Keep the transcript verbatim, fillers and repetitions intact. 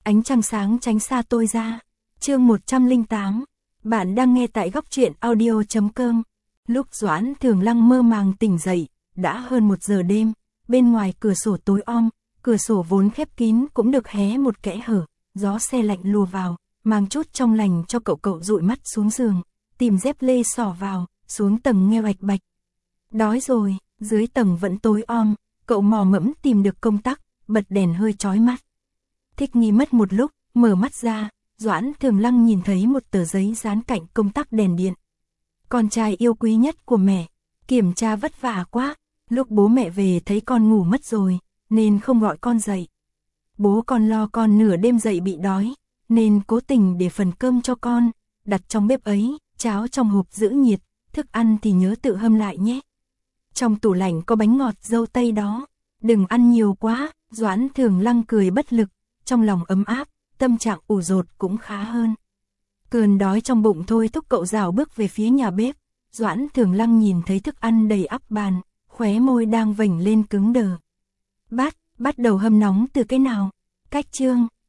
Ánh trăng sáng tránh xa tôi ra. Chương một trăm lẻ tám. Bạn đang nghe tại góc truyện audio chấm com. Lúc Doãn Thường Lăng mơ màng tỉnh dậy, đã hơn một giờ đêm, bên ngoài cửa sổ tối om, cửa sổ vốn khép kín cũng được hé một kẽ hở, gió se lạnh lùa vào, mang chút trong lành cho cậu cậu dụi mắt xuống giường, tìm dép lê xỏ vào, xuống tầng nghe bạch bạch. Đói rồi, dưới tầng vẫn tối om, cậu mò mẫm tìm được công tắc, bật đèn hơi chói mắt. Thích nghi mất một lúc, mở mắt ra, Doãn Thường Lăng nhìn thấy một tờ giấy dán cạnh công tắc đèn điện. Con trai yêu quý nhất của mẹ, kiểm tra vất vả quá, lúc bố mẹ về thấy con ngủ mất rồi, nên không gọi con dậy. Bố con lo con nửa đêm dậy bị đói, nên cố tình để phần cơm cho con, đặt trong bếp ấy, cháo trong hộp giữ nhiệt, thức ăn thì nhớ tự hâm lại nhé. Trong tủ lạnh có bánh ngọt dâu tây đó, đừng ăn nhiều quá. Doãn Thường Lăng cười bất lực, trong lòng ấm áp, tâm trạng ủ rột cũng khá hơn. Cơn đói trong bụng thôi thúc cậu rảo bước về phía nhà bếp. Doãn Thường Lăng nhìn thấy thức ăn đầy ắp bàn, khóe môi đang vểnh lên cứng đờ. Bát, bắt đầu hâm nóng từ cái nào? Cách chương,